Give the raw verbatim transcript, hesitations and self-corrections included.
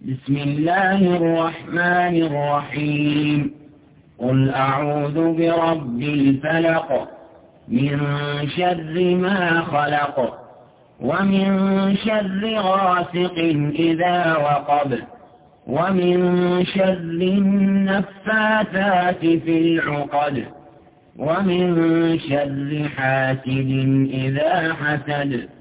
بسم الله الرحمن الرحيم قل أعوذ برب الفلق من شر ما خلق ومن شر غاسق إذا وقب ومن شر النفاثات في العقد ومن شر حاسد إذا حسد